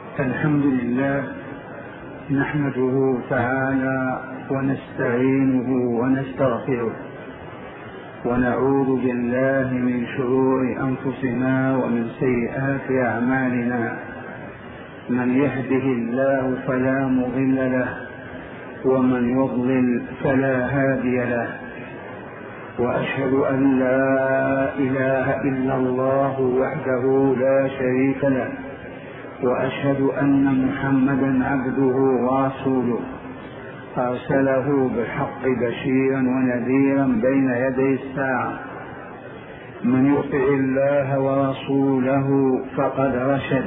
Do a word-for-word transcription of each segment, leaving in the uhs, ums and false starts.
الحمد لله نحمده تعالى ونستعينه ونستغفره ونعوذ بالله من شرور أنفسنا ومن سيئات أعمالنا. من يهده الله فلا مضل له ومن يضلل فلا هادي له، وأشهد أن لا إله إلا الله وحده لا شريك له، وأشهد أن محمدا عبده ورسوله أرسله بالحق بشيرا ونذيرا بين يدي الساعة. من يطع الله ورسوله فقد رشد،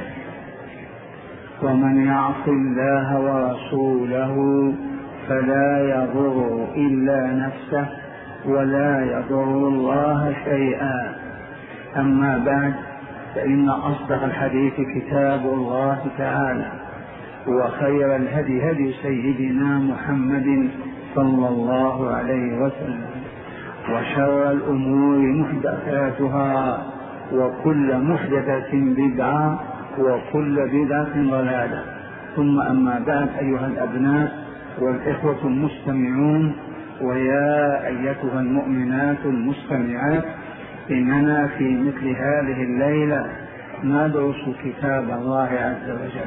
ومن يعص الله ورسوله فلا يضر إلا نفسه ولا يضر الله شيئا. أما بعد، فإن أصدق الحديث كتاب الله تعالى، وخير الهدي هدي سيدنا محمد صلى الله عليه وسلم، وشر الأمور محدثاتها، وكل محدثة بدعة، وكل بدعة ضلالة. ثم أما بعد، أيها الأبناء والإخوة المستمعون، ويا أيتها المؤمنات المستمعات، إننا في مثل هذه الليلة ندرس كتاب الله عز وجل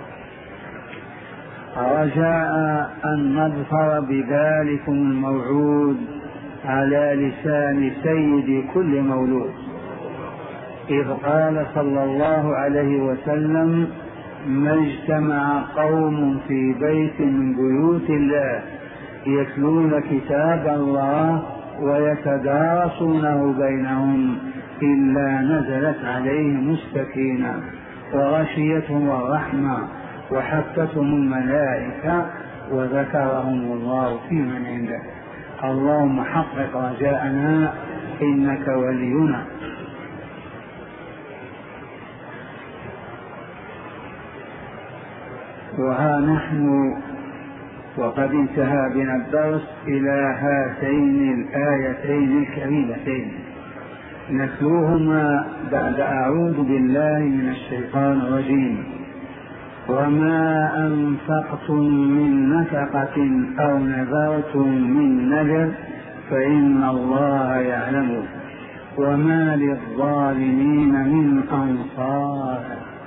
رجاء أن نظفر بذلكم الموعود على لسان سيد كل مولود، إذ قال صلى الله عليه وسلم: ما اجتمع قوم في بيت من بيوت الله يتلون كتاب الله ويتدارسونه بينهم إلا نزلت عليهم السكينة وغشيتهم الرحمة وحفتهم الملائكة وذكرهم الله في من عنده. اللهم حقق رجاءنا إنك ولينا. وها نحن وقد انتهى بنا الدرس إلى هاتين الآيتين الكريمتين نتلوهما بعد أعوذ بالله من الشيطان الرجيم: وما أنفقتم من نفقة أو نذرتم من نذر فإن الله يعلمه وما للظالمين من أنصار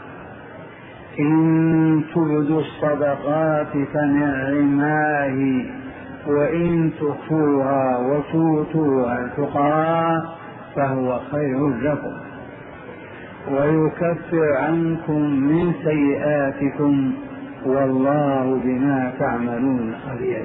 إن تبدوا الصدقات فنعماه وإن تخفوها وتؤتوها الفقراء فهو خير لكم ويكفر عنكم من سيئاتكم والله بما تعملون خبير.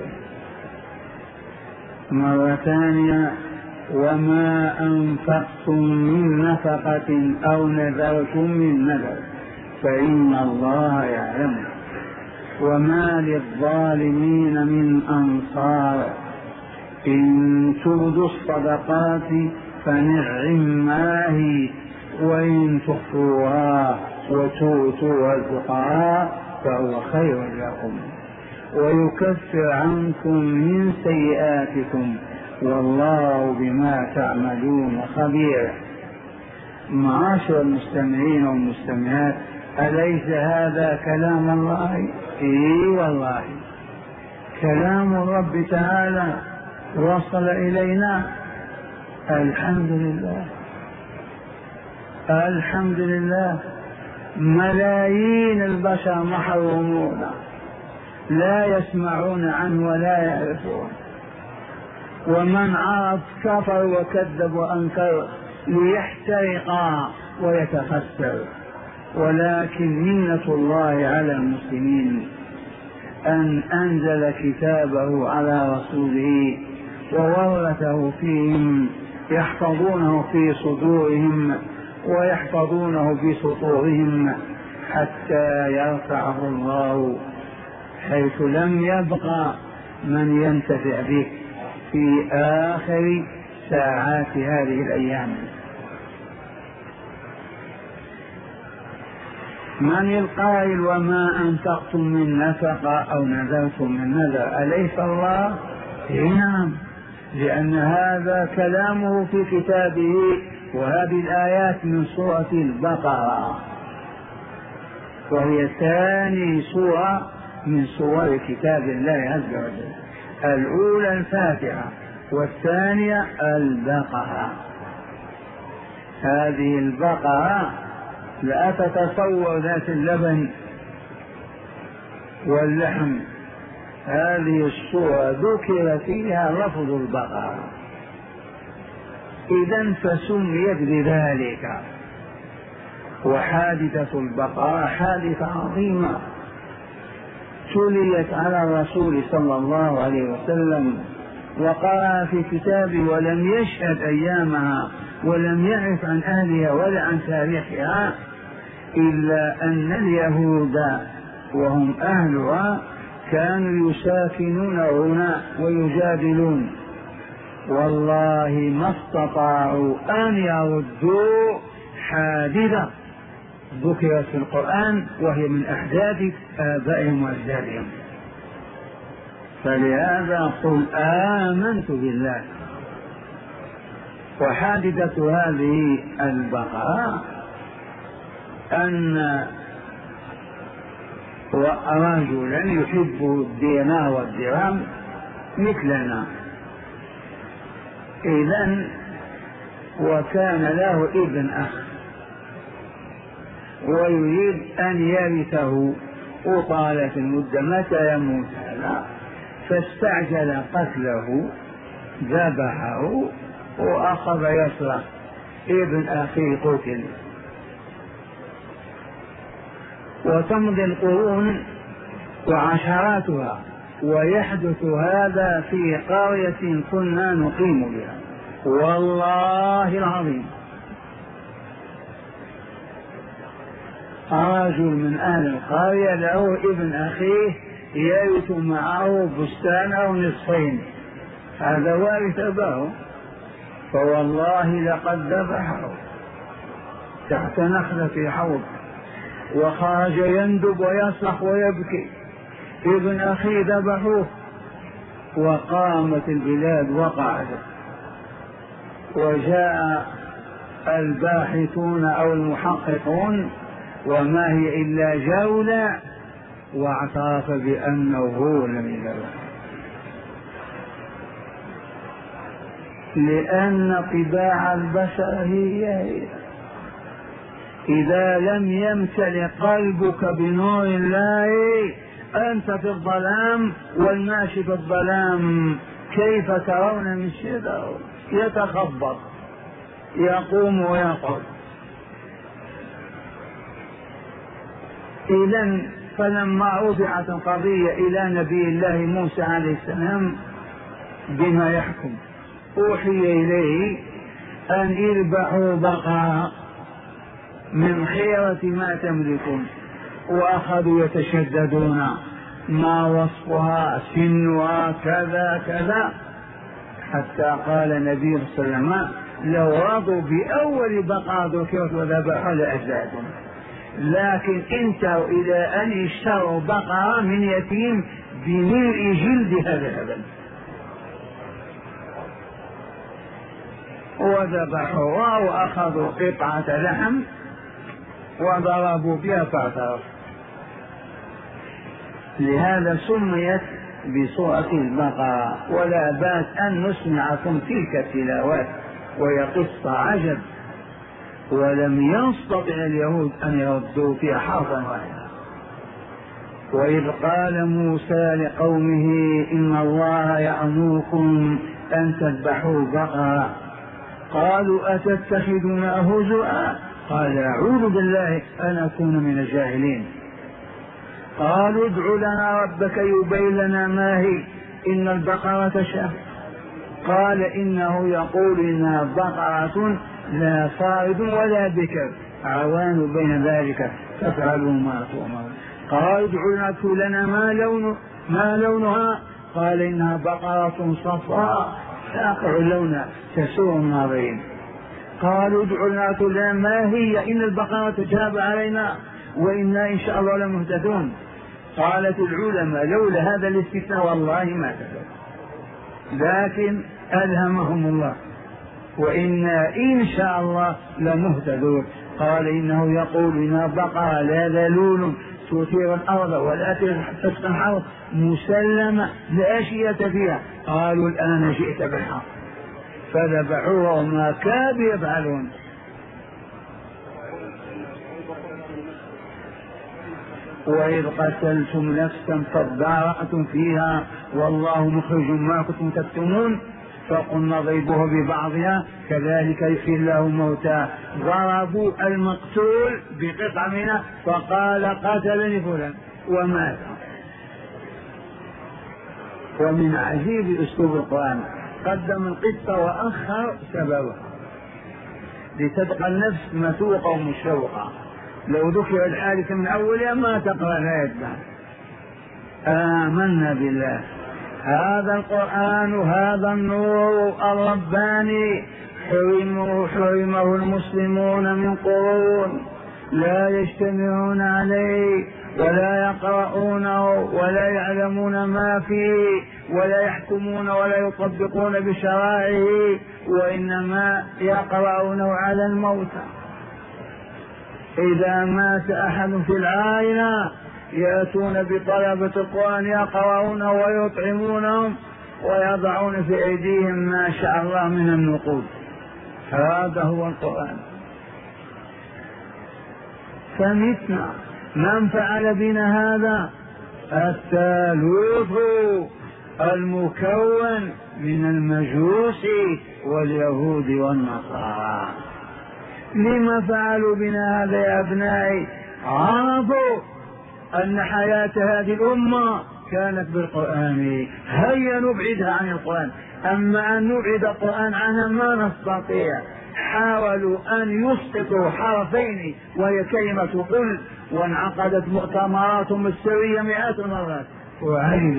مرة ثانية: وما أنفقتم من نفقة أو نذرتم من نذر فإن الله يعلم وما للظالمين من أنصار إن تبدوا الصدقات فنعما هي وإن تخفوها وتؤتوها الفقراء فهو خير لكم ويكفر عنكم من سيئاتكم والله بما تعملون خبير. معاشر المستمعين والمستمعات، أليس هذا كلام الله؟ إي والله، كلام الرب تعالى وصل إلينا. الحمد لله الحمد لله. ملايين البشر محرومون، لا يسمعون عنه ولا يعرفون، ومن عرف كفر وكذب وأنكر ليحترق ويتخسر. ولكن منة الله على المسلمين أن أنزل كتابه على رسوله وورثه فيهم، يحفظونه في صدورهم ويحفظونه في سطورهم حتى يرفعه الله حيث لم يبقى من ينتفع به في آخر ساعات هذه الأيام. من القائل: وما أنفقتم من نفقة أو نذرتم من نذر؟ أليس الله؟ نعم، لأن هذا كلامه في كتابه، وهذه الآيات من سورة البقرة. وهي ثاني سورة من سور كتاب الله عز وجل. الأولى الفاتحة والثانية البقرة. هذه البقرة لا تتصور ذات اللبن واللحم، هذه السورة ذكر فيها لفظ البقرة، إذن فسميت بذلك. وحادثة البقرة حادثة عظيمة تليت على الرسول صلى الله عليه وسلم، وقرأ في كتابه ولم يشهد أيامها ولم يعرف عن أهلها ولا عن تاريخها، إلا أن اليهود وهم أهلها كانوا يساكنون هنا ويجادلون، والله ما استطاعوا أن يردوا حادثة ذكرت في القرآن وهي من أحداث آبائهم وأجدادهم. فلهذا قل آمنت بالله. وحادثة هذه البقرة أن رجلا يحب الدينار والدرهم مثلنا، إذن وكان له ابن أخ ويريد أن يرثه وطالت المدة متى يموت هذا، فاستعجل قتله، ذبحه وأخذ يصرخ ابن أخيه قتل. وتمضي القرون وعشراتها ويحدث هذا في قرية كنا نقيم بها، والله العظيم رجل من أهل القرية له ابن أخيه يرث معه بستان أو نصفين، هذا وارث أباه، فوالله لقد ذبحه تحت نخلة في حوض، وخرج يندب ويصرخ ويبكي ابن أخي ذبحوه. وقامت البلاد وقعدت، وجاء الباحثون أو المحققون وما هي إلا جولة، واعترف بأنه هو لم يذبح، لأن طباع البشر هي, هي إذا لم يمتلئ قلبك بنور الله أنت في الظلام، والماشي في الظلام كيف ترون من شبه يتخبط يقوم ويقعد. إذن فلما رفعت القضية إلى نبي الله موسى عليه السلام بما يحكم، أوحي إليه أن يذبحوا بقرة من خيرة ما تملكون، وأخذوا يتشددون ما وصفها سنها كذا كذا، حتى قال النبي صلى الله عليه وسلم لو رضوا بأول بقرة ذكرت وذبحوا لأجدادهم، لكن انتهوا إلى أن اشتروا بقرة من يتيم بملء جلد هذا الهبل، وذبحوها وأخذوا قطعة لحم وضربوا بها فاعترف. لهذا سميت بسورة البقرة. ولا بأس أن نسمعكم تلك التلاوات، وهي قصة عجب، ولم يستطع اليهود أن يردوا فيها حرفا واحدا. وإذ قال موسى لقومه إن الله يأمركم أن تذبحوا بقرة، قالوا أتتخذنا هزؤا، قال أعوذ بالله أن أكون من الجاهلين. قالوا ادع لنا ربك يبين لنا ما هي إن البقرة شهر، قال إنه يقول إنها بقرة لا فارض ولا بكر عوان بين ذلك تفعلوا ما تؤمرون. قالوا ادع لنا ما لون ما لونها، قال إنها بقرة صفراء فاقع لونها تسوء الناظرين. قالوا ادع لنا ما هي إن البقرة تجاب علينا وإنا إن شاء الله لمهتدون. قالت العلماء لولا هذا الاستثناء والله ما كذب، لكن ألهمهم الله وإنا إن شاء الله لمهتدون. قال إنه يقول إنها بقرة لا ذلول تثير الأرض ولا تسقي الحرث مسلمة لا شية فيها. قالوا الآن جئت بالحق، فذبحوها وما كادوا يفعلون. وإذ قتلتم نفسا فادارأتم فيها والله مخرج ما كنتم تكتمون فقلنا اضربوه ببعضها كذلك يحيي الله الموتى. ضربوا المقتول بقطعة منه فقال قتلني فلان ومات. ومن عجيب أسلوب القرآن قدم القصة وأخر سببها لتبقى النفس مسوقة ومشوقة. لو ذكر الحادث من أولها ما تقرأ الآية بعد. آمنا بالله هذا القرآن هذا النور الرباني حرمه, حرمه المسلمون من قرون لا يجتمعون عليه ولا يقرؤونه ولا يعلمون ما فيه ولا يحكمون ولا يطبقون بشرائعه وإنما يقرؤونه على الموتى. إذا مات أحد في العائلة يأتون بطلبة القرآن يقرؤونه ويطعمونهم ويضعون في أيديهم ما شاء الله من النقود. هذا هو القرآن. فمتنا من فعل بنا هذا الثالوث المكون من المجوس واليهود والنصارى. لما فعلوا بنا هذا يا أبنائي؟ عرفوا أن حياة هذه الأمة كانت بالقرآن، هيا نبعدها عن القرآن. أما أن نبعد القرآن عنها ما نستطيع. حاولوا أن يسقطوا حرفين وهي كلمة قل وانعقدت مؤتمرات مستوية مئات المرات وعجزوا.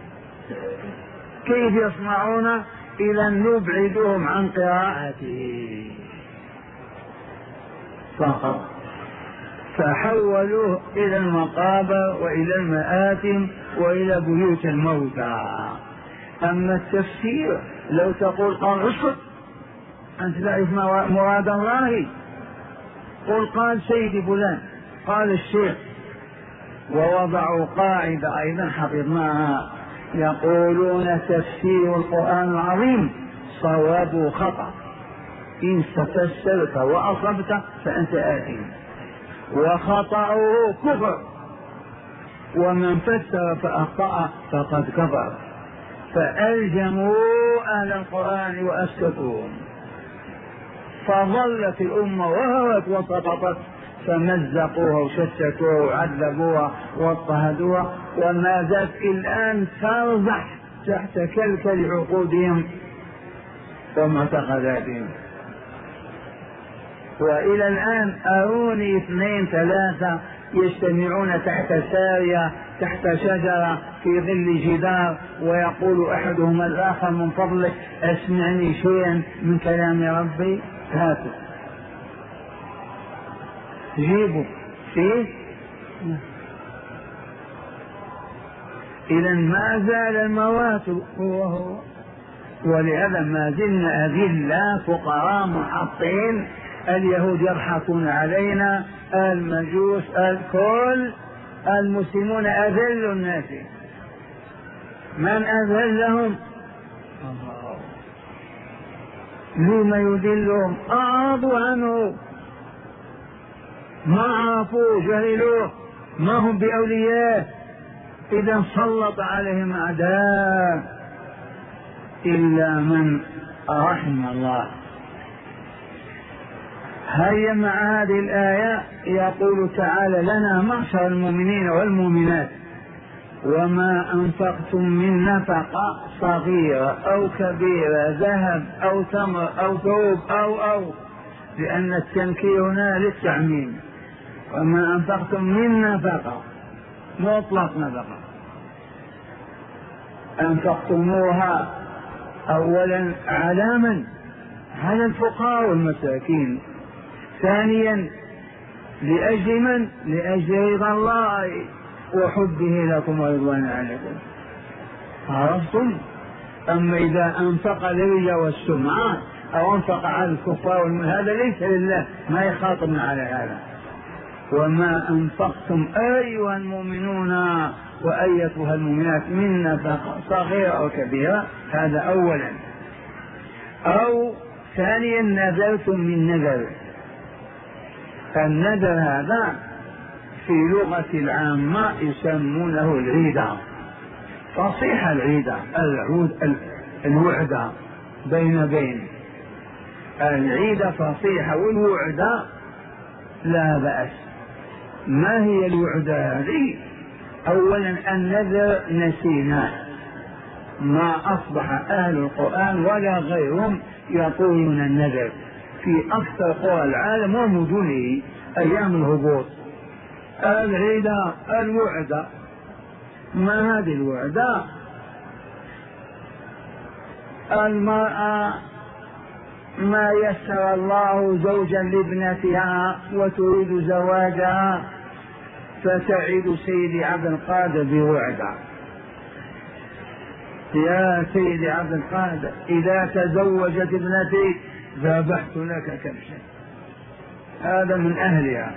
كيف يصنعون؟ إذا نبعدهم عن قراءته فقط، فحولوه إلى المقابر وإلى المآتم وإلى بيوت الموتى. أما التفسير لو تقول قال اسكت أنت تعرف مراد الله، قل قال سيدي فلان قال الشيخ. ووضعوا قاعدة أيضا حفظناها يقولون تفسير القرآن العظيم صواب خطأ، إن تفسرت وأصبت فأنت آثم، وخطأه كفر، ومن فسر فأخطأ فقد كفر. فألجموا أهل القرآن وأسكتوهم، فظلت الأمة وهوت وسقطت، فمزقوها وشتتوها وعذبوها واضطهدوها، وما زالت الآن ترزح تحت كلكل عقودهم ومعتقداتهم. وإلى الآن أروني اثنين ثلاثة يجتمعون تحت سارية تحت شجرة في ظل جدار ويقول أحدهم الآخر من فضلك أسمعني شيئا من كلام ربي، هاتوا جيبوا فيه. إذا ما زال الموات هو هو، ولهذا ما زلنا أذلة فقراء محطين. اليهود يضحكون علينا، المجوس، الكل، المسلمون أذل الناس. من أذلهم؟ لما يذلهم؟ أعرضوا عنه، ما عرفوا، جهلوه، ما هم بأولياء. إذا سلط عليهم أعداء إلا من رحم الله. هيا مع هذه الآية يقول تعالى لنا معشر المؤمنين والمؤمنات وما أنفقتم من نفقة صغيرة أو كبيرة ذهب أو تمر أو ثوب أو أو لأن التنكير هنا للتعميم. وما أنفقتم من نفقة مطلق نفقة أنفقتموها أولا على من؟ على الفقراء والمساكين. ثانيا لأجل من؟ لأجل رضا الله وحبه لكم ورضوان عليكم. عرفتم؟ أما إذا أنفق للرياء والسمعة أو أنفق على الكفار، هذا ليس لله، ما يخاطبنا على هذا. وما أنفقتم أيها المؤمنون وأيتها المؤمنات من نفقة صغيرة أو كبيرة، هذا أولا. أو ثانيا نذرتم من نذر. النذر هذا في لغة العامة يسمونه العيدة، فصيح العيدة، العود الوعدة بين بين العيدة فصيحة والوعدة لا بأس. ما هي الوعدة هذه؟ أولا النذر نسيناه، ما أصبح أهل القرآن ولا غيرهم يقولون النذر في أكثر قرى العالم ومدنه أيام الهبوط. العيدة الوعدة، ما هذه الوعدة؟ المرأة ما يسر الله زوجا لابنتها وتريد زواجها فتعد سيدي عبد القادر بوعدة: يا سيدي عبد القادر إذا تزوجت ابنتي ذبحت لك كبشا. هذا من أهلها.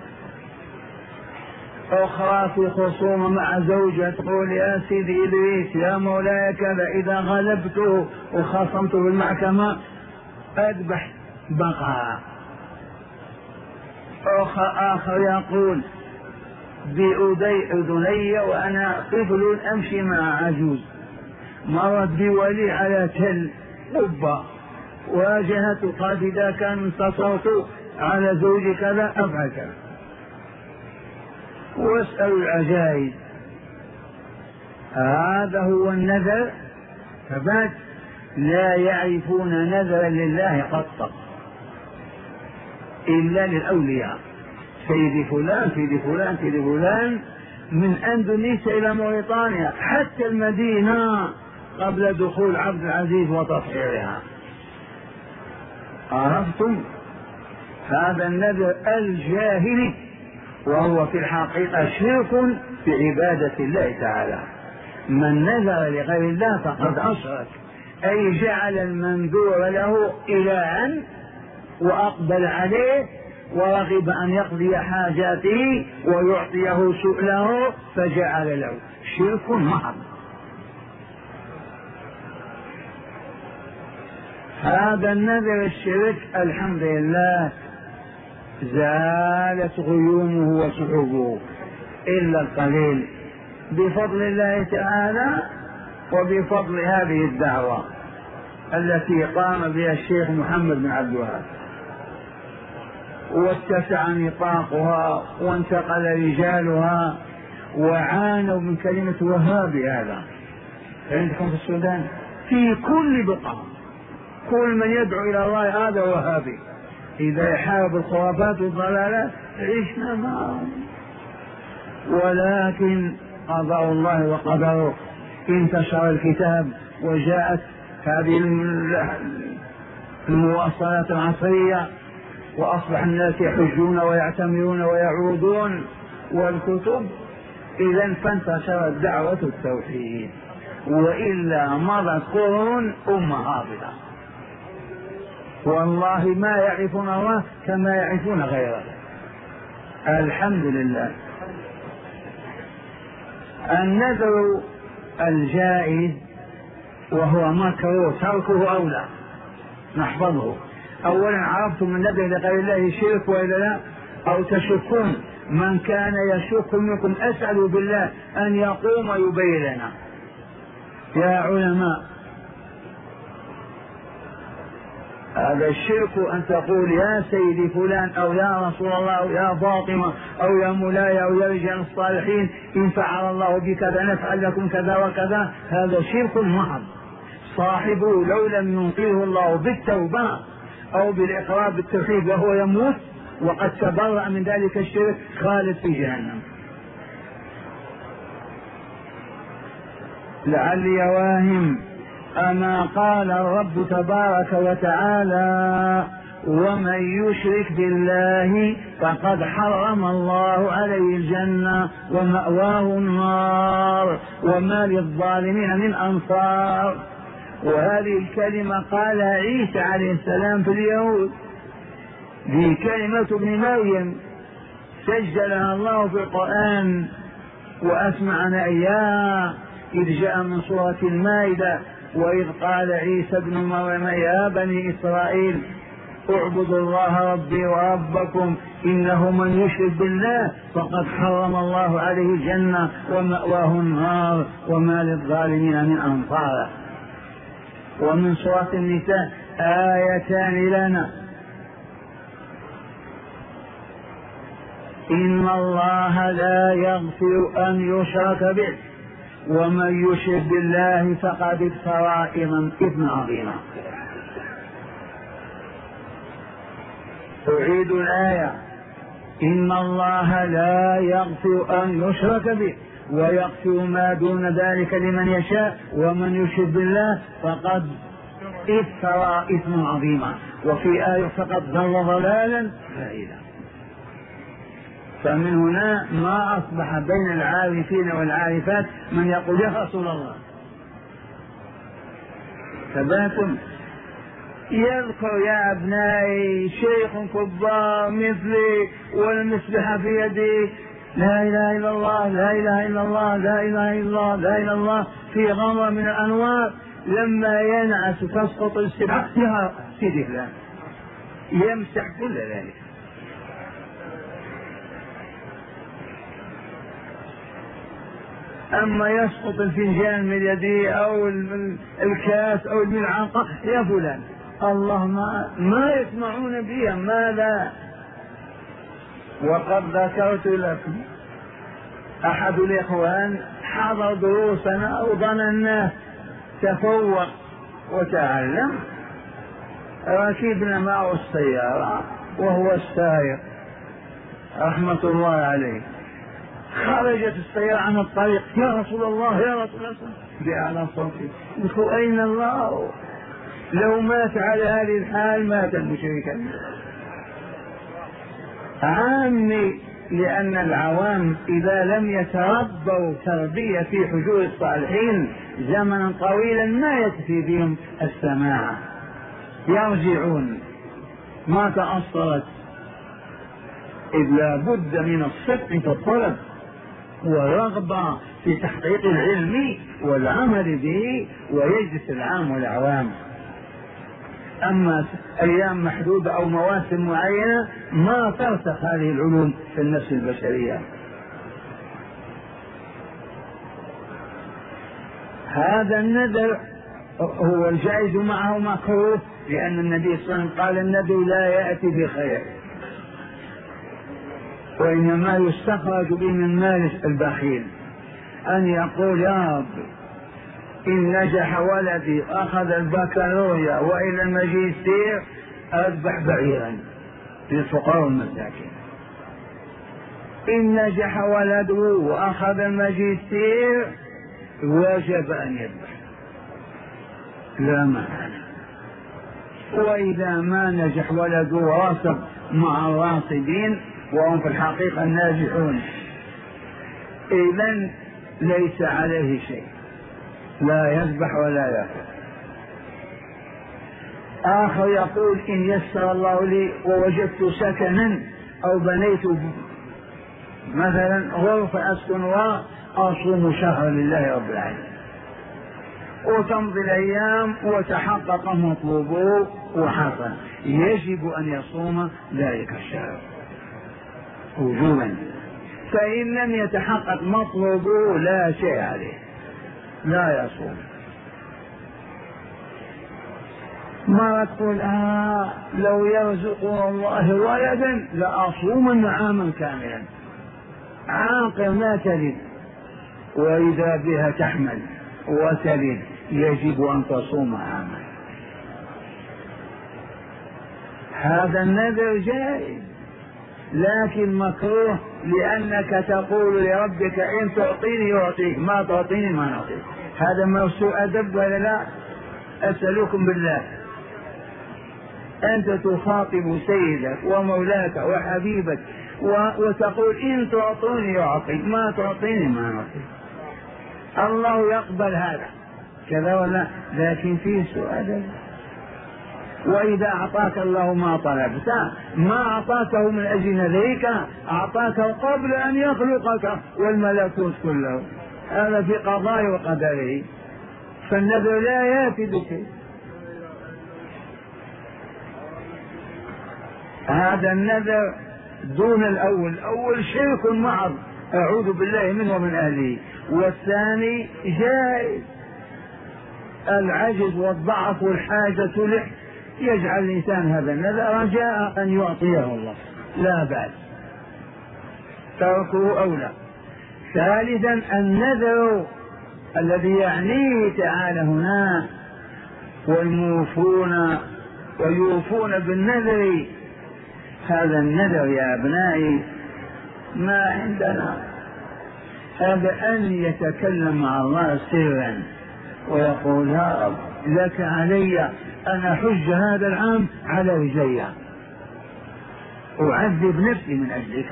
أخرى في خصومة مع زوجها تقول: يا سيدي إدريس يا مولاي كذا إذا غلبته وخاصمته بالمحكمة أذبح بقرة. آخر يقول: بأذي أذني وأنا طفل أمشي مع عجوز، مرت بولي على تل قبة واجهت قالت إذا كان انتصرت على زوجي كذا أفعل كذا. واسأل العجائز. هذا هو النذر. فبعد لا يعرفون نذرا لله قط إلا للأولياء، سيدي فلان سيدي فلان سيدي فلان، من أندونيسيا إلى موريطانيا حتى المدينة قبل دخول عبد العزيز وتطهيرها. عرفتم؟ هذا النذر الجاهلي، وهو في الحقيقة شرك في عبادة الله تعالى. من نذر لغير الله فقد أشرك، أي جعل المنذور له إلها وأقبل عليه ورغب أن يقضي حاجاته ويعطيه سؤله فجعل له، شرك محض. هذا النذر الشرك الحمد لله زالت غيومه وسحبه إلا القليل بفضل الله تعالى وبفضل هذه الدعوة التي قام بها الشيخ محمد بن عبد الوهاب، واتسع نطاقها وانتقل رجالها وعانوا من كلمة وهابي. هذا عندكم في السودان في كل بقعة كل من يدعو إلى الله هذا وهابي. إذا يحارب الخرافات والضلالات عشنا معهم، ولكن قضاء الله وقدره انتشر الكتاب وجاءت هذه المواصلات العصرية وأصبح الناس يحجون ويعتمرون ويعودون والكتب. إذا فانتشرت دعوة التوحيد، وإلا مضت قرون أمة هابطة والله ما يعرفون الله كما يعرفون غيره. الحمد لله. النذر الجائز وهو مكروه تركه أولى، نحفظه. أولا عرفتم من النذر لغير الله شرك وإلا لا؟ أو تشكون؟ من كان يشك منكم أسأل بالله أن يقوم يبين لنا. يا علماء هذا الشرك أن تقول يا سيدي فلان أو يا رسول الله أو يا فاطمة أو يا مولاي أو يا رجال الصالحين إن فعل الله بكذا نفعل لكم كذا وكذا. هذا شرك محض، صاحبه لو لم ينقذه الله بالتوبة أو بالإقرار بالتوحيد وهو يموت وقد تبرأ من ذلك الشرك خالد في جهنم. لعلي واهم، أما قال الرب تبارك وتعالى ومن يشرك بالله فقد حرم الله عليه الجنة ومأواه النار وما للظالمين من أنصار. وهذه الكلمة قالها عيسى عليه السلام في اليهود، دي كلمة ابن مريم سجلها الله في القرآن وأسمعنا إياها إذ جاء من سورة المائدة: وإذ قال عيسى ابن مريم يا بني إسرائيل اعبدوا الله ربي وربكم إنه من يشرك بالله فقد حرم الله عليه الجنة ومأواه النار وما للظالمين من أنصار. ومن سورة النساء آيتان لنا: إن الله لا يغفر أن يشرك به ومن يشرك بالله فقد افترى إثما عظيما. أعيد الآية: إن الله لا يغفر أن يشرك به ويغفر ما دون ذلك لمن يشاء ومن يشرك بالله فقد افترى إثما عظيما. وفي آية: فقد ضل ضلالا بعيدا. فمن هنا ما أصبح بين العارفين والعارفات من يقول يا رسول الله. تباكم يذكر يا أبنائي شيخ كبار مثلي والمسبحة في يدي لا إله إلا الله لا إله إلا الله لا إله إلا الله لا إله إلا الله في غمرة من الأنوار، لما ينعس تسقط السبحة يا سيدي فلان يمسح كل ذلك. أما يسقط الفنجان من يديه أو الكاس أو الملعقة يا فلان الله ما, ما يسمعون بها ماذا. وقد ذكرت لكم أحد الإخوان حضر دروسنا وظننا تفوق وتعلم، ركبنا معه السيارة وهو السائق رحمة الله عليه، خرجت السيارة عن الطريق يا رسول الله يا رسول الله بأعلى صوته قلت أين الله؟ لو مات على هذه الحال مات المشركا. عامي لأن العوام إذا لم يتربوا تربية في حجور الصالحين زمنا طويلا ما يكفي بهم السماع، يرجعون. ما تأصلت إذ لا بد من الصدق في الطلب ورغبة في تحقيق العلم والعمل به ويجلس العام والعوام. أما أيام محدودة أو مواسم معينة ما ترسخ هذه العلوم في النفس البشرية. هذا النذر هو الجائز معه مكروه، لأن النبي صلى الله عليه وسلم قال النذر لا يأتي بخير وإنما يستخرج به من مال البخيل. أن يقول يا رب إن نجح ولدي أخذ البكالوريا وإلى الماجستير أذبح بعيرا للفقراء والمساكين. إن نجح ولده وأخذ الماجستير وجب أن يذبح لا معنى. وإذا ما نجح ولده وراسب مع الراصبين وهم في الحقيقة الناجحون إذن ليس عليه شيء، لا يذبح ولا يأكل. آخر يقول إن يسر الله لي ووجدت سكنا أو بنيت مثلا غرفة أسكن وأصوم شهرا لله رب العالمين، وتمضي الأيام وتحقق مطلوبه وحصل، يجب أن يصوم ذلك الشهر وجوبا. فإن لم يتحقق مطلوبه لا شيء عليه، لا يصوم. ما تقول آه لو يرزق الله ولدا لأصومن عاما كاملا. عاقل ما تلد وإذا بها تحمل وتلد يجب أن تصوم عاما. هذا النذر جائز لكن مكروه، لأنك تقول لربك إن تعطيني يعطيك، ما تعطيني ما نعطيك. هذا ما سوء أدب ولا لا؟ أسألكم بالله، أنت تخاطب سيدك ومولاك وحبيبك وتقول إن تعطوني يعطيك، ما تعطيني ما نعطيك. الله يقبل هذا كذا ولا، لكن في سؤال. وإذا أعطاك الله ما طلبت ما أعطاكه من أجل نذرك، أعطاكه قبل أن يخلقك والملكوت كله. هذا في قضاء وقدره، فالنذر لا يأتي بشيء. هذا النذر دون الأول، الأول شرك محض أعوذ بالله منه ومن أهله، والثاني جائز. العجز والضعف والحاجة له يجعل الإنسان هذا النذر رجاء أن يعطيه الله، لا بأس، تركه أولى. ثالثا النذر الذي يعنيه تعالى هنا، والموفون ويوفون بالنذر. هذا النذر يا أبنائي ما عندنا، هذا أن يتكلم مع الله سرا ويقول يا رب لك علي أن أحج هذا العام على رجلي، أعذب نفسي من أجلك.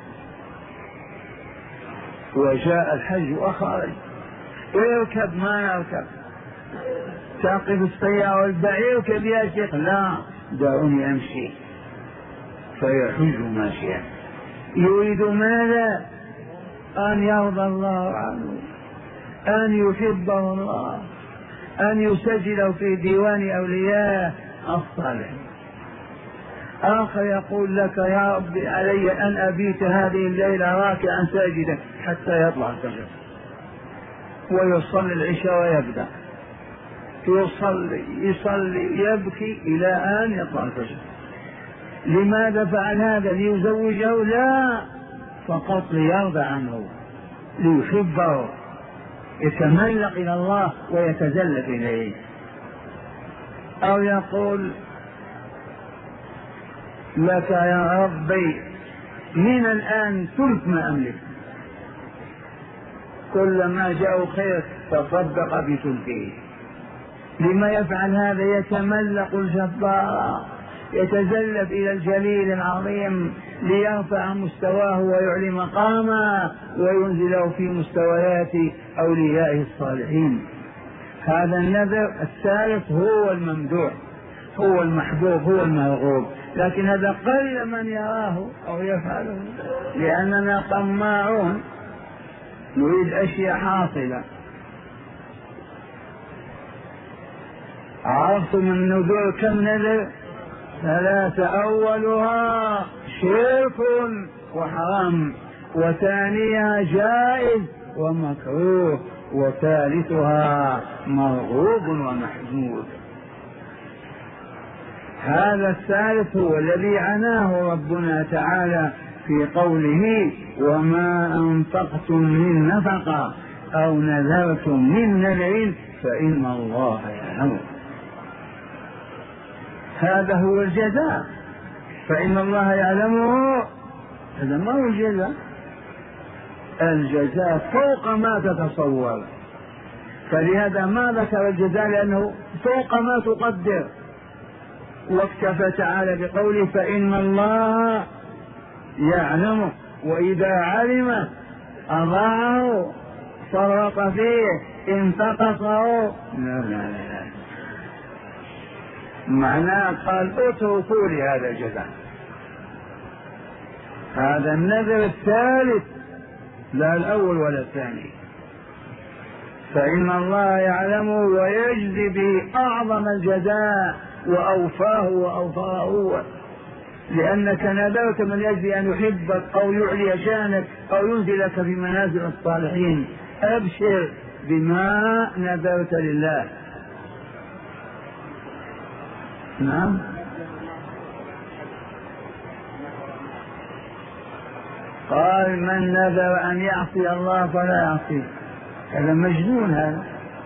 وجاء الحج وخرج، اركب ما يركب، تقف السيارة والبعير اركب يا شيخ، لا دعوني أمشي، فيحج ماشيا. يريد ماذا؟ أن يرضى الله عنه، أن يحبه الله، أن يسجله في ديوان أولياء الصالحين. آخر يقول لك يا رب علي أن أبيت هذه الليلة راكعا ساجدا حتى يطلع الفجر، ويصلي العشاء ويبدأ يصلي يصلي يبكي إلى أن يطلع الفجر. لماذا فعل هذا؟ ليزوجه؟ لا، فقط ليرضى عنه، ليحبه، يتملق إلى الله ويتذلل إليه. أو يقول لك يا ربي من الآن ثلث ما أملك، كلما جاء خير تصدق بثلثه. لما يفعل هذا؟ يتملق الجبار، يتزلف إلى الجليل العظيم ليرفع مستواه ويعلي مقامه وينزله في مستويات أوليائه الصالحين. هذا النذر الثالث هو الممدوح، هو المحبوب، هو المرغوب، لكن هذا قل من يراه أو يفعله، لأننا طماعون نريد أشياء حاصلة. عرفتم النذور كم نذر؟ ثلاثة، أولها شرك وحرام، وثانيها جائز ومكروه، وثالثها مرغوب ومحمود. هذا الثالث هو الذي عناه ربنا تعالى في قوله وما أنفقتم من نفقة أو نذرتم من نذر فإن الله يعلمه. هذا هو الجزاء، فإن الله يعلمه. هذا ما هو الجزاء، الجزاء فوق ما تتصور، فلهذا ما ذكر الجزاء لأنه فوق ما تقدر. واكتفى تعالى بقوله فإن الله يعلمه، وإذا علم أضاعه، فرط فيه، انتقصه. لا لا لا، معناه قال اتركوا لي هذا الجزاء. هذا النذر الثالث، لا الأول ولا الثاني. فإن الله يعلمه ويجزي به أعظم الجزاء وأوفاه وأوفاه، لأنك نذرت من أجل أن يحبك أو يعلي شانك أو ينزلك في منازل الصالحين. أبشر بما نذرت لله. نعم، قال من نذر أن يعصي الله فلا يعصيه. هذا مجنون، هذا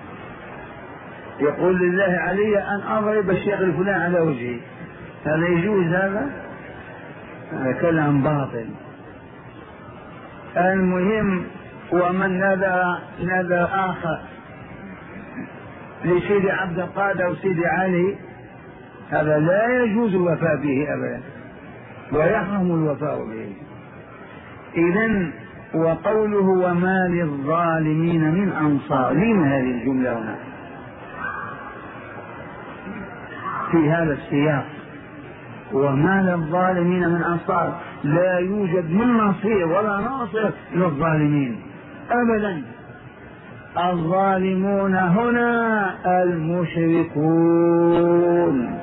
يقول لله علي أن أضرب الشيخ الفلان على وجهي، هذا يجوز؟ هذا هذا كلام باطل. المهم ومن نذر نذر آخر لسيدي عبد القادر وسيدي علي، هذا لا يجوز الوفاء به أبدا ويحرم الوفاء به. إذن وقوله وما للظالمين من أنصار، من هذه الجملة هنا في هذا السياق. وما للظالمين من أنصار، لا يوجد من نصير ولا ناصر للظالمين أبدا. الظالمون هنا المشركون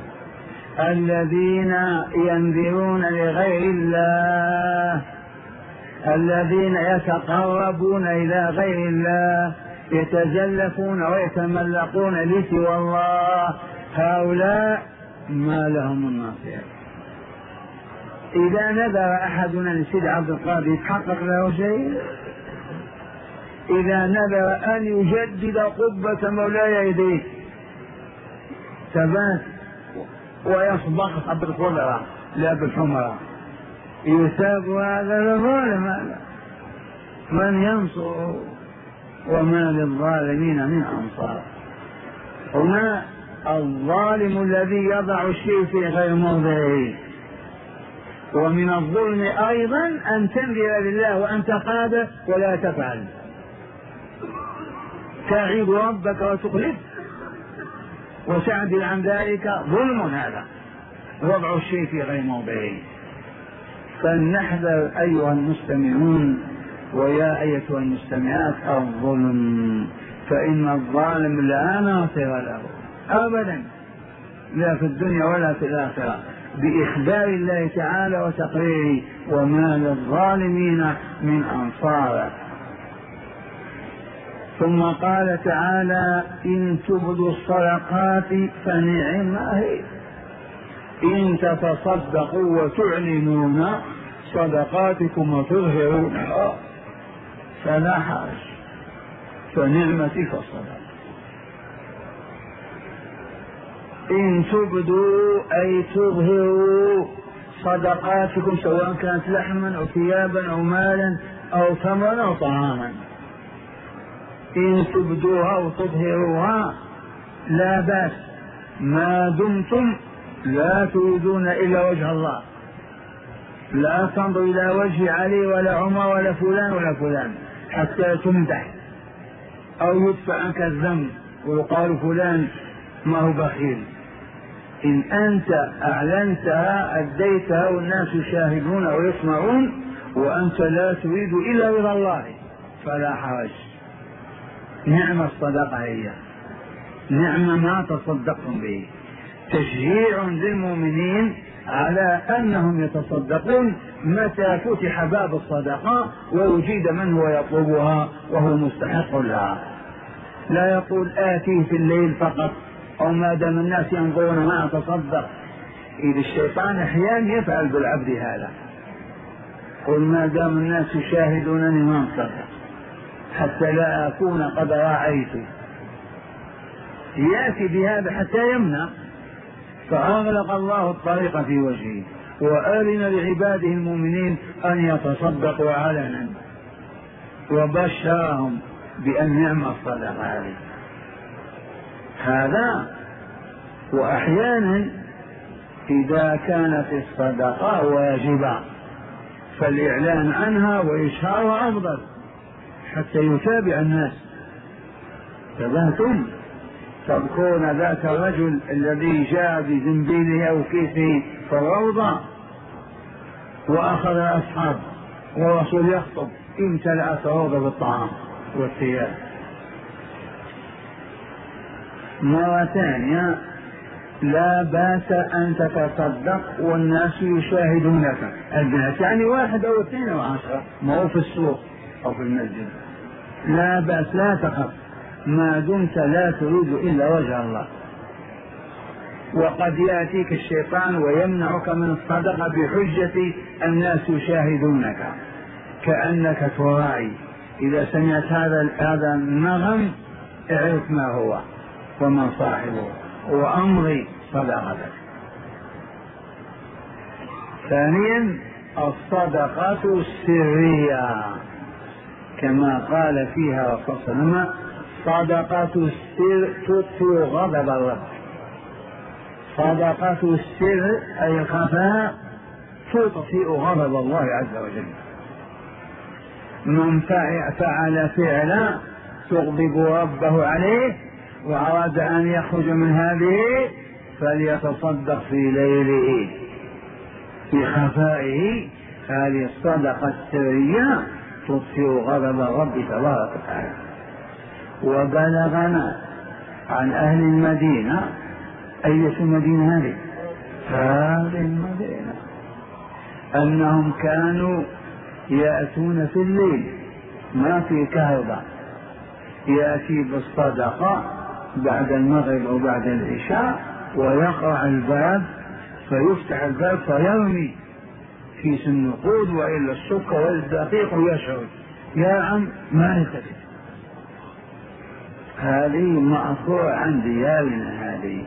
الذين ينذرون لغير الله، الذين يتقربون إلى غير الله، يتزلفون ويتملقون لسوى الله، هؤلاء ما لهم النصير. إذا نذر أحدنا لسيد عبد القادر يتحقق له شيء؟ إذا نذر أن يجدد قبة مولاي يديه ثبات ويصبغها بالخضرة لا بالحمرة، يثاب هذا للظالم. هذا من ينصر؟ وما للظالمين من أنصار. هنا الظالم الذي يضع الشيء في غير موضعه. ومن الظلم أيضا أن تنذر لله وأنت قادر ولا تفعل، تعيد ربك وتخلف وتعدل عن ذلك، ظلم هذا، وضع الشيء في غير موضعه. فلنحذر أيها المستمعون ويا أيتها المستمعات الظلم، فإن الظالم لا ناصر له أبدا، لا في الدنيا ولا في الآخرة، بإخبار الله تعالى وتقريره وما للظالمين من أنصار. ثم قال تعالى إن تبدوا الصدقات فنعما هي، إن تتصدقوا وتعلنون صدقاتكم وتظهرونها فلا حرج، فنعمة الصدقة. إن تبدوا أي تظهروا صدقاتكم سواء كانت لحما أو ثيابا أو مالا أو ثمرا أو طعاما، إن تبدوها وتظهروها لا بأس، ما دمتم لا تريدون إلا وجه الله، لا تنظر إلى وجه علي ولا عمر ولا فلان ولا فلان حتى تمدح أو يدفع عنك الذنب ويقال فلان ما هو بخيل. إن أنت أعلنتها أديتها والناس يشاهدون ويسمعون وأنت لا تريد إلا رضا الله فلا حرج. نعم الصدقة هي، نعم ما تصدقتم به، تشجيع للمؤمنين على أنهم يتصدقون متى فتح باب الصدقة ووجد من هو يطلبها وهو مستحق لها. لا يقول آتي في الليل فقط أو ما دام الناس ينظرون ما أتصدق. إذا الشيطان أحيانا يفعل بالعبد هذا، قل ما دام الناس يشاهدونني ما أتصدق حتى لا أكون قد راعيت، يأتي بهذا حتى يمنع، فأغلق الله الطريق في وجهه وأذن لعباده المؤمنين أن يتصدقوا علنا وبشرهم بأن نعم الصدقة هذه. هذا وأحيانا إذا كانت الصدقة واجبة فالإعلان عنها وإشهارها أفضل حتى يتابع الناس. تبهتم تذكرون ذاك الرجل الذي جاء بزنبيله أو كيسه في الروضة وأخذ الأصحاب والرسول يخطب امتلأت الروضة بالطعام والثياب. مرة ثانية لا بأس أن تتصدق والناس يشاهدونك، الناس يعني واحد أو اثنين أو عشرة، ما هو في السوق أو في المسجد، لا بأس لا تخف ما دمت لا تريد إلا وجه الله. وقد يأتيك الشيطان ويمنعك من الصدقة بحجة الناس يشاهدونك كأنك تراعي، إذا سمعت هذا هذا النغم اعرف ما هو ومن صاحبه وأمضي صدقتك. ثانيا الصدقة السرية كما قال فيها رسول الله صلى الله عليه وسلم صدقة السر تطفئ غضب الرب. صدقة السر أي الخفاء تطفئ غضب الله عز وجل. من فعل فعلا تغضب ربه عليه وأراد أن يخرج من هذه فليتصدق في ليله في خفائه. هذه الصدقة السرية تطفئ غضب الرب تبارك وتعالى. وبلغنا عن أهل المدينة، أية المدينة هذه؟ هذه المدينة، أنهم كانوا يأتون في الليل، ما في كهرباء، يأتي بالصدقة بعد المغرب أو بعد العشاء ويقرع الباب فيفتح الباب فيرمي كيس النقود وإلا السكر والدقيق ويشعر يا عم ما يلتفت. هذه مأثورة عن ديارنا، هذه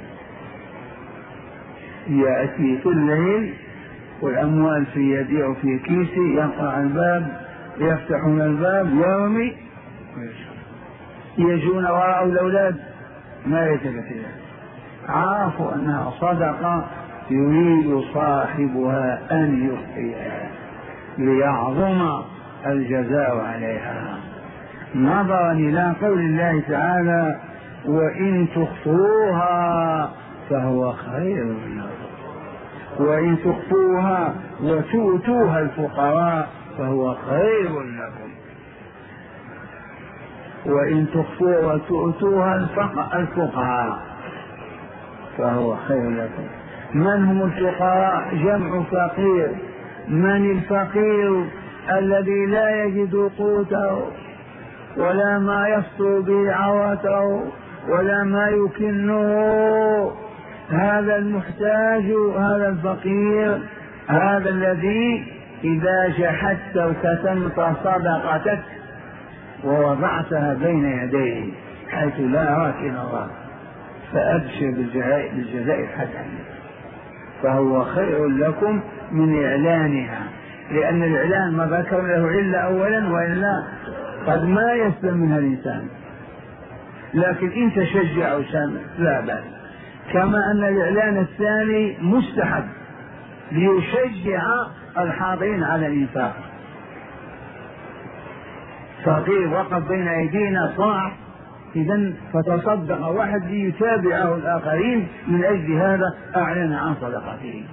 يأتي في الليل والأموال في يدي أو في كيسي، يقرع الباب يفتحون الباب يرمي ويشعر. يجون وراء الأولاد ما يلتفت، عرفوا أنها صدقة يريد صاحبها أن يخفيها ليعظم الجزاء عليها. نظرا إلى قول الله تعالى وإن تخفوها فهو خير لكم وإن تخفوها وتؤتوها الفقراء فهو خير لكم. وإن تخفوها وتؤتوها الفقراء فهو خير لكم. من هم الفقراء؟ جمع فقير. من الفقير؟ الذي لا يجد قوته ولا ما يستر به عورته ولا ما يكنه، هذا المحتاج، هذا الفقير، هذا الذي إذا جحدت وكتمت صدقتك ووضعتها بين يديه حيث لا يراك إلا الله فأبشر بالجزاء الحسن، فهو خير لكم من إعلانها. لأن الإعلان ما ذكر له إلا أولا، وإلا قد ما يسلم منها الإنسان، لكن إن تشجع وسامع لا بأس. كما أن الإعلان الثاني مستحب ليشجع الحاضرين على الإنفاق. فقير وقف بين أيدينا صاع، إذن فتصدق واحد ليتابعه الآخرين، من أجل هذا أعلن عن صدقته.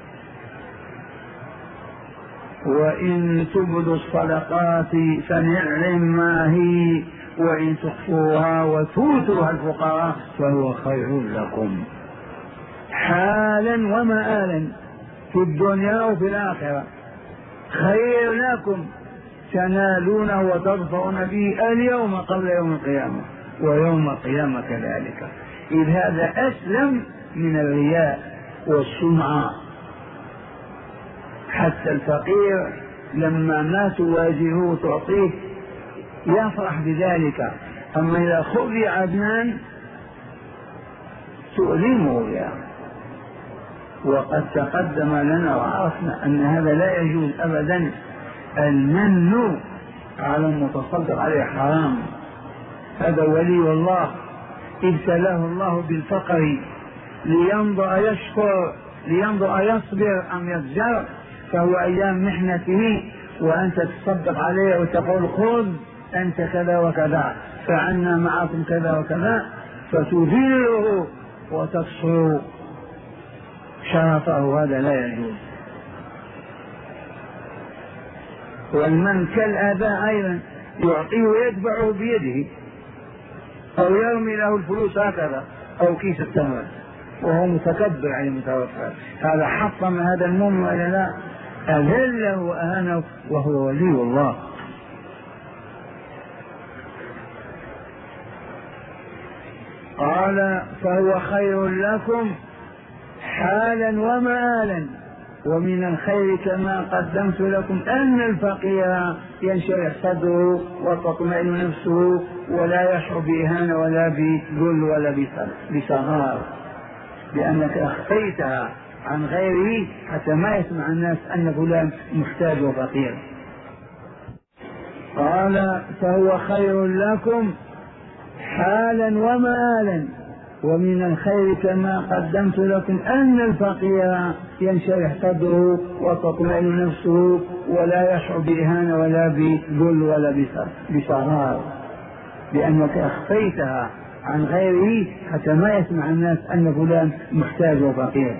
وإن تبدوا الصدقات فنعم ما هي وإن تخفوها وتؤتوها الفقراء فهو خير لكم حالا ومآلا في الدنيا وفي الآخرة. خير لكم تنالونه وتظفرون به اليوم قبل يوم القيامة ويوم القيامة كذلك. إذ هذا أسلم من الرياء والسمعة. حتى الفقير لما ما تواجهه تعطيه يفرح بذلك، أما إذا خذي عدنان تؤلمه بها. وقد تقدم لنا وعرفنا أن هذا لا يجوز أبدا. المن على المتصدق عليه حرام. هذا ولي الله ابتلاه الله بالفقر لينظر يشكر، لينظر يصبر أم يضجر، فهو أيام محنته وأنت تصدق عليه وتقول خذ أنت كذا وكذا فعنا معكم كذا وكذا، فتذله وتصر شرفه. هذا لا يجوز. والمن كالآباء أيضا يعطيه ويتبعه بيده أو يرمي له الفلوس هكذا أو كيس التمر وهو متكبر عن المتوفى، هذا حطم هذا المؤمن ولا لا؟ أذله وأهانه وهو ولي الله. قال فهو خير لكم حالا ومآلا ومن الخير كما قدمت لكم أن الفقير ينشرح صدره وتطمئن نفسه ولا يشعر بإهانة ولا بذل ولا بصغار، لأنك أخفيتها عن غيره حتى ما يسمع الناس أن فلان محتاج وفقير. قال فهو خير لكم حالا ومآلا ومن الخير كما قدمت لكم أن الفقير ينشرح صدره وتطمئن نفسه ولا يشعر بإهانة ولا بذل ولا بصغار، لأنك أخفيتها عن غيره حتى ما يسمع الناس أن فلان محتاج وفقير.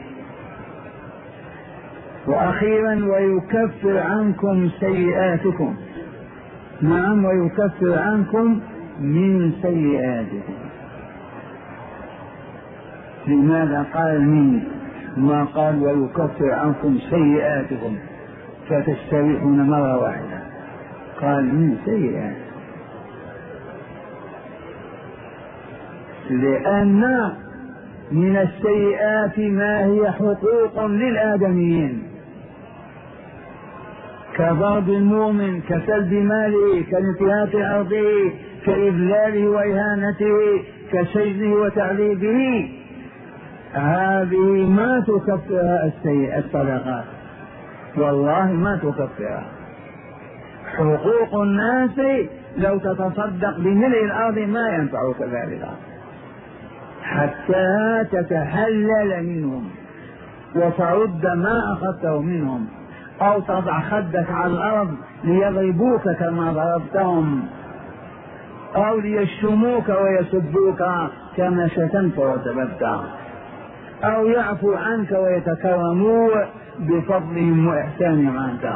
وأخيرا ويكفر عنكم سيئاتكم. نعم، ويكفر عنكم من سيئاتكم. لماذا قال من؟ ما قال ويكفر عنكم سيئاتكم فتستريحون مرة واحدة، قال من سيئات، لأن من السيئات ما هي حقوق للآدميين كضرب المؤمن، كسلب ماله، كانتهاك عرضه، كإذلاله وإهانته، كسجنه وتعذيبه. هذه ما تكفرها السيئات الصدقات، والله ما تكفرها. حقوق الناس لو تتصدق بملء الأرض ما ينفعك ذلك حتى تتحلل منهم وترد ما أخذته منهم، أو تضع خدك على الأرض ليضربوك كما ضربتهم، أو ليشتموك ويسبوك كما شتمت وسببت، أو يعفو عنك ويتكرموا بفضلهم وإحسانهم عنك.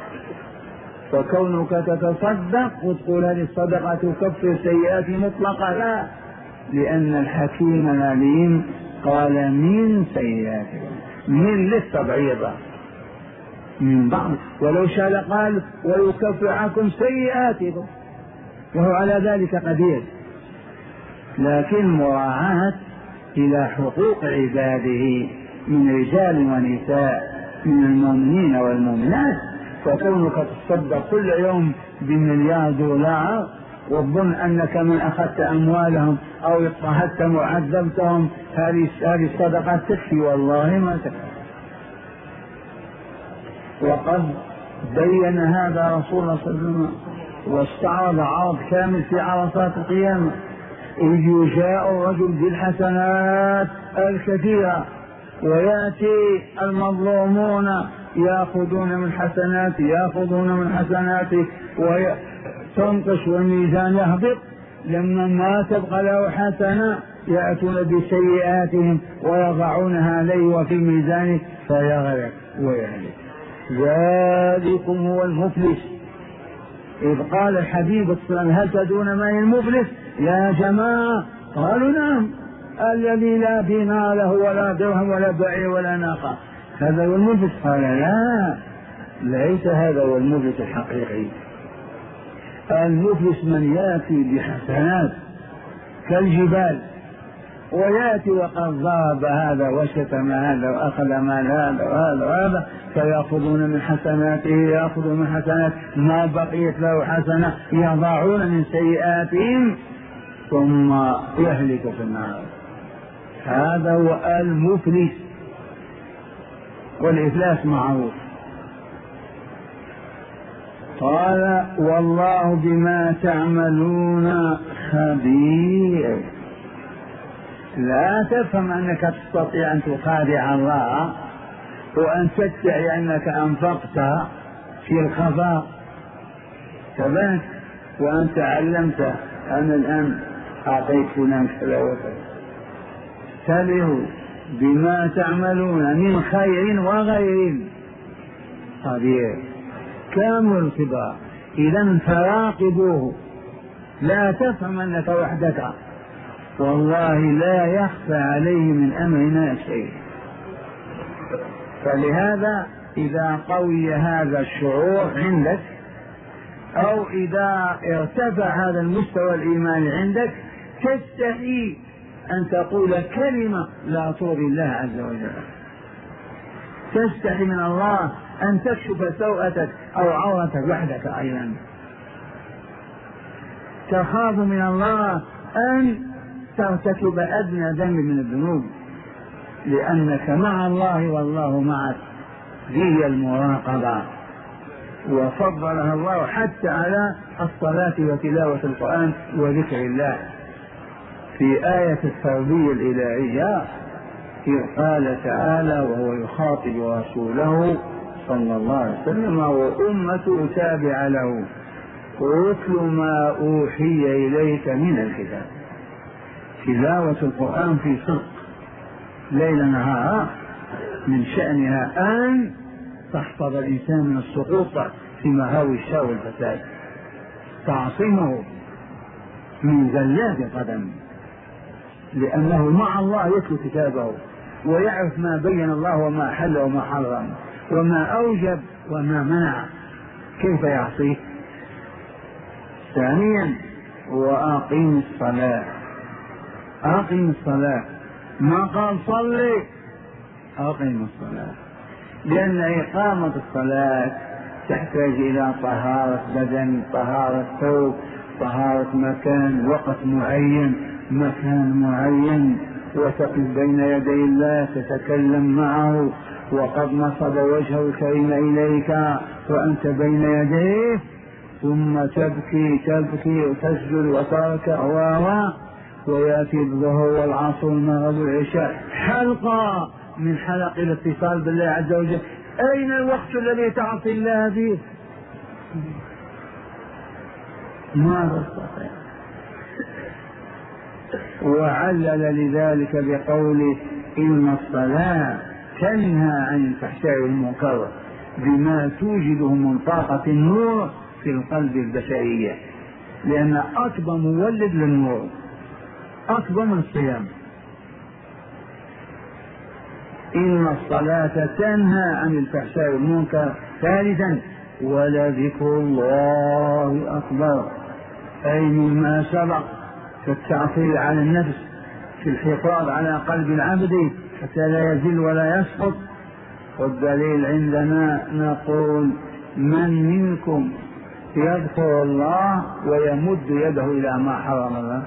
فكونك تتصدق وتقول هذه الصدقة تكفر سيئات مطلقة، لا، لأن الحكيم العليم قال من سيئاتكم، من للتبعيض من بعض، ولو شاء قال ويكفر عنكم سيئاتكم، وهو على ذلك قدير. لكن مراعاة إلى حقوق عباده من رجال ونساء من المؤمنين والمؤمنات. فكونك تصدق كل يوم بمليار دولار وتظن أنك من أخذت أموالهم أو اضطهدتهم وعذبتهم هذه الصدقات تكفي، والله ما تكفي. وقد بين هذا رسول الله صلى الله عليه وسلم واستعرض عرض كامل في عرصات القيامة، إذ يجاء الرجل بالحسنات الكثيرة ويأتي المظلومون يأخذون من حسناته يأخذون من حسناته وتنقص والميزان يهبط، لما ما تبقى له حسنة يأتون بسيئاتهم ويضعونها عليه وفي ميزانه فيغرق ويهلك. ذلكم هو المفلس. إذ قال الحبيب صلى الله عليه وسلم هل تدرون من المفلس يا جماعة؟ قالوا نعم، الذي لا دينار له ولا درهم ولا بعير ولا ناقة، هذا هو المفلس. قال لا، ليس هذا هو المفلس الحقيقي. المفلس من يأتي بحسنات كالجبال ويأتي وقد ضرب هذا وشتم هذا وأخذ مال هذا وهذا وهذا فيأخذون من حسناته يأخذون من حسنات ما بقيت له حسنة يضعون من سيئاتهم ثم يهلك في النار. هذا هو المفلس، والإفلاس معروف. قال والله بما تعملون خبير. لا تفهم أنك تستطيع أن تخادع الله وأن تدعي أنك أنفقت في الخفاء كذلك وأنت علمت أنا الآن أعطيت فلان كذا وكذا. تبعوا بما تعملون من خير وغير خبير كامل الخبار. إذا فراقبوه، لا تفهم أنك وحدك، والله لا يخفى عليه من أمرنا شيء. فلهذا إذا قوي هذا الشعور عندك أو إذا ارتفع هذا المستوى الإيماني عندك تستحي أن تقول كلمة لا ترضي الله عز وجل، تستحي من الله أن تكشف سوءتك أو عورتك وحدك أيضا، تخاف من الله أن ترتكب أدنى ذنب من الذنوب لأنك مع الله والله معك. هي المراقبة وفضلها الله حتى على الصلاة وتلاوة القرآن وذكر الله. في آية التربية الإلهية إذ قال تعالى وهو يخاطب رسوله صلى الله عليه وسلم وأمة تابعة له اتل ما أوحي إليك من الكتاب. تلاوة القرآن في صدق ليل نهار من شأنها أن تحفظ الإنسان من السقوط في مهاوي الشر والفساد، تعصمه من زلات القدم، لأنه مع الله يتلو كتابه ويعرف ما بين الله وما حل وما حرم وما أوجب وما منع، كيف يعصيه؟ ثانيا وأقيم الصلاة، أقيم الصلاة، ما قال صلي، أقيم الصلاة، لأن إقامة الصلاة تحتاج إلى طهارة بدن، طهارة ثوب، طهارة مكان، وقت معين، مكان معين، وتقف بين يدي الله تتكلم معه وقد نصب وجهه الكريم إليك وأنت بين يديه، ثم تبكي تبكي وتسجد وتركع و ويأتي الظهر والعصر والمغرب والعشاء، حلقة من حلق الاتصال بالله عز وجل. أين الوقت الذي تعصي الله فيه؟ ما تستطيع. وعلل لذلك بقوله إن الصلاة تنهى عن الفحشاء والمنكر بما توجده من طاقة النور في القلب البشرية، لأن أكبر مولد للنور أكبر من الصيام. إن الصلاة تنهى عن الفحشاء والمنكر. ثالثا ولذكر الله أكبر، أي مما سبق في التعطيل على النفس، في الحفاظ على قلب العبد حتى لا يزل ولا يسقط. والدليل عندنا نقول من منكم يذكر الله ويمد يده إلى ما حرم الله،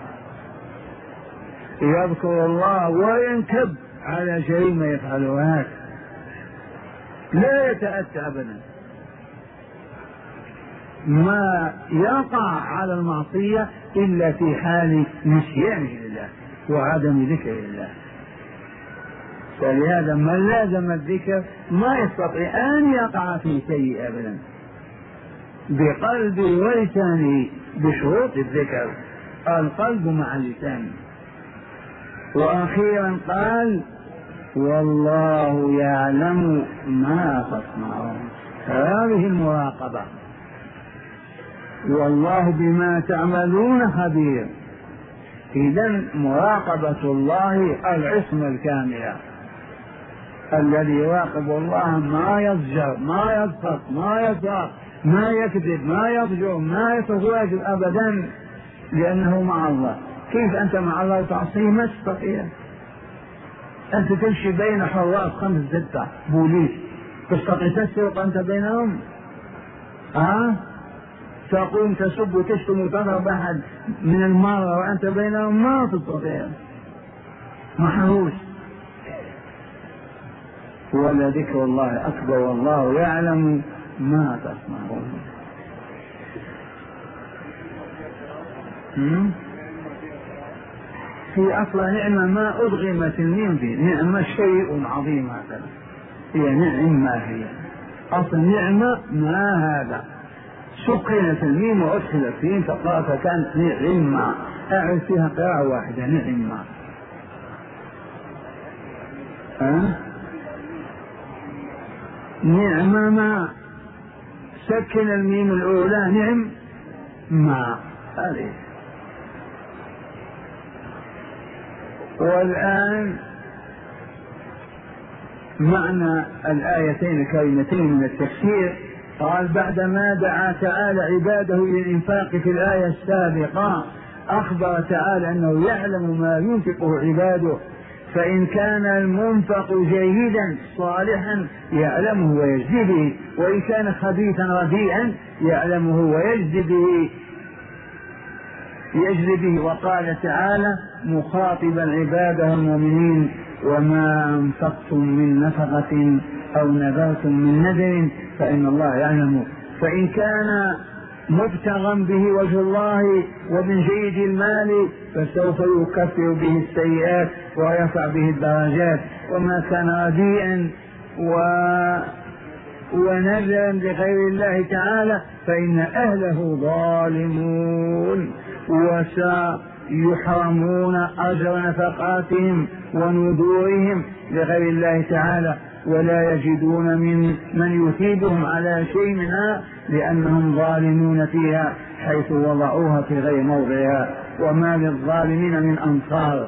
يذكر الله وينكب على جريمة يفعلها، لا يتأتى أبدا، ما يقع على المعصية إلا في حال نسيانه لله وعدم ذكر الله. فلهذا من لازم الذكر ما يستطيع أن يقع في شيء أبدا بقلبه ولسانه بشروط الذكر، القلب مع اللسان. وأخيرا قال والله يعلم ما تصنعون، هذه المراقبة، والله بما تعملون خبير. إذن مراقبة الله العصمة الكاملة، الذي يراقب الله ما يضجر ما يضغط ما يضغط ما يكذب ما يضجر ما يتزواج أبدا، لأنه مع الله. كيف أنت مع الله وتعصيه؟ ما تستطيع. أنت تمشي بين حراس خمس ستة بوليس، تستطيع تسرق أنت بينهم؟ ها؟ تقوم تسب وتشتم وتضرب أحد من المرة وأنت بينهم؟ ما تستطيع، محروس. ولذكر الله أكبر والله يعلم ما تصنعون. في أصل نعمة ما أدغمت الميم فيه، نعمة شيء عظيم، هكذا هي نعمة، هي أصل نعمة ما هذا، سكنت الميم وأدخلت فيه فكانت نعمة. أعرف فيها قراءة واحدة نعمة. أه؟ نعمة ما سكن الميم الأولى نعم ما هذه. والآن معنى الآيتين الكريمتين من التفسير. قال بعدما دعا تعالى عباده للإنفاق في الآية السابقة أخبر تعالى أنه يعلم ما ينفقه عباده، فإن كان المنفق جيدا صالحا يعلمه ويجزي به، وإن كان خبيثا رديئا يعلمه ويجزي به يجزي به. وقال تعالى مخاطبا عباده المؤمنين وما أنفقتم من نفقة أو نذرتم من نذر فإن الله يعلم. فإن كان مبتغا به وجه الله ومن جيد المال فسوف يكفر به السيئات ويرفع به الدرجات. وما كان رديئا و ونذرا لغير الله تعالى فإن أهله ظالمون وسيجازى يحرمون أجر نفقاتهم ونذورهم لغير الله تعالى، ولا يجدون من من يثيبهم على شيء منها لأنهم ظالمون فيها حيث وضعوها في غير موضعها، وما للظالمين من أنصار.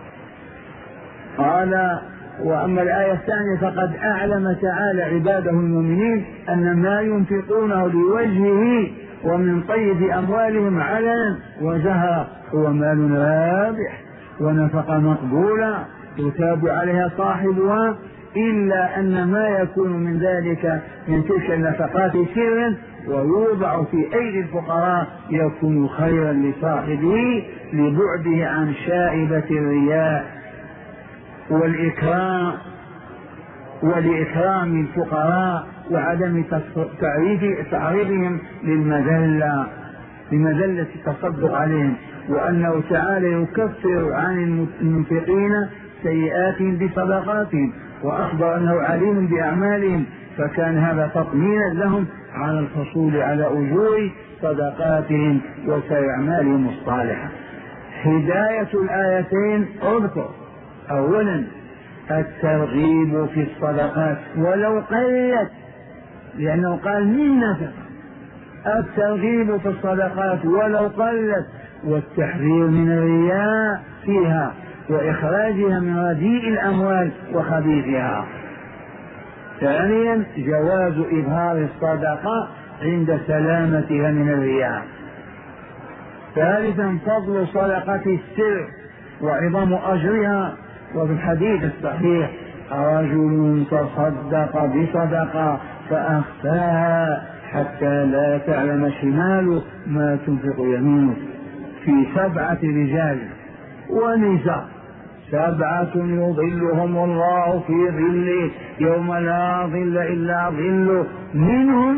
قال: وأما الآية الثانية فقد أعلم تعالى عباده المؤمنين أن ما ينفقونه لوجهه ومن طيب أموالهم علنا وجهرا هو مال رابح ونفقة مقبولة يثاب عليها صاحبها، إلا أن ما يكون من ذلك من تلك النفقات سرا ويوضع في أيدي الفقراء يكون خيرا لصاحبه لبعده عن شائبة الرياء والإكرام ولإكرام الفقراء وعدم تعريضهم للمذلة لمذلة التصدق عليهم، وأنه تعالى يكفر عن المنفقين سيئاتهم بصدقاتهم، وأخبر أنه عليم بأعمالهم، فكان هذا تطمينا لهم على الحصول على أجور صدقاتهم وسائر أعمالهم الصالحة. هداية الآيتين: اذكر أولا الترغيب في الصدقات ولو قلت، لأنه قال من نفق، الترغيب في الصدقات ولو قلت، والتحذير من الرياء فيها وإخراجها من رديء الأموال وخبيثها. ثانيا جواز إظهار الصدقة عند سلامتها من الرياء. ثالثا فضل صدقة السر وعظم أجرها، وفي الحديث الصحيح: رجل تصدق بصدقة فأخفاها حتى لا تعلم شماله ما تنفق يمينه، في سبعة رجال ونساء سبعة يظلهم الله في ظله يوم لا ظل إلا ظله، منهم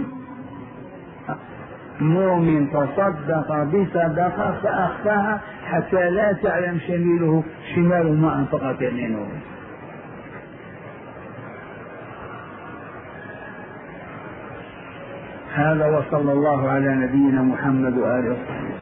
مؤمن تصدق بصدقة فأخفاها حتى لا تعلم شماله شماله ما أنفقت يمينه. هذا وصلى الله على نبينا محمد وآله وصحبه.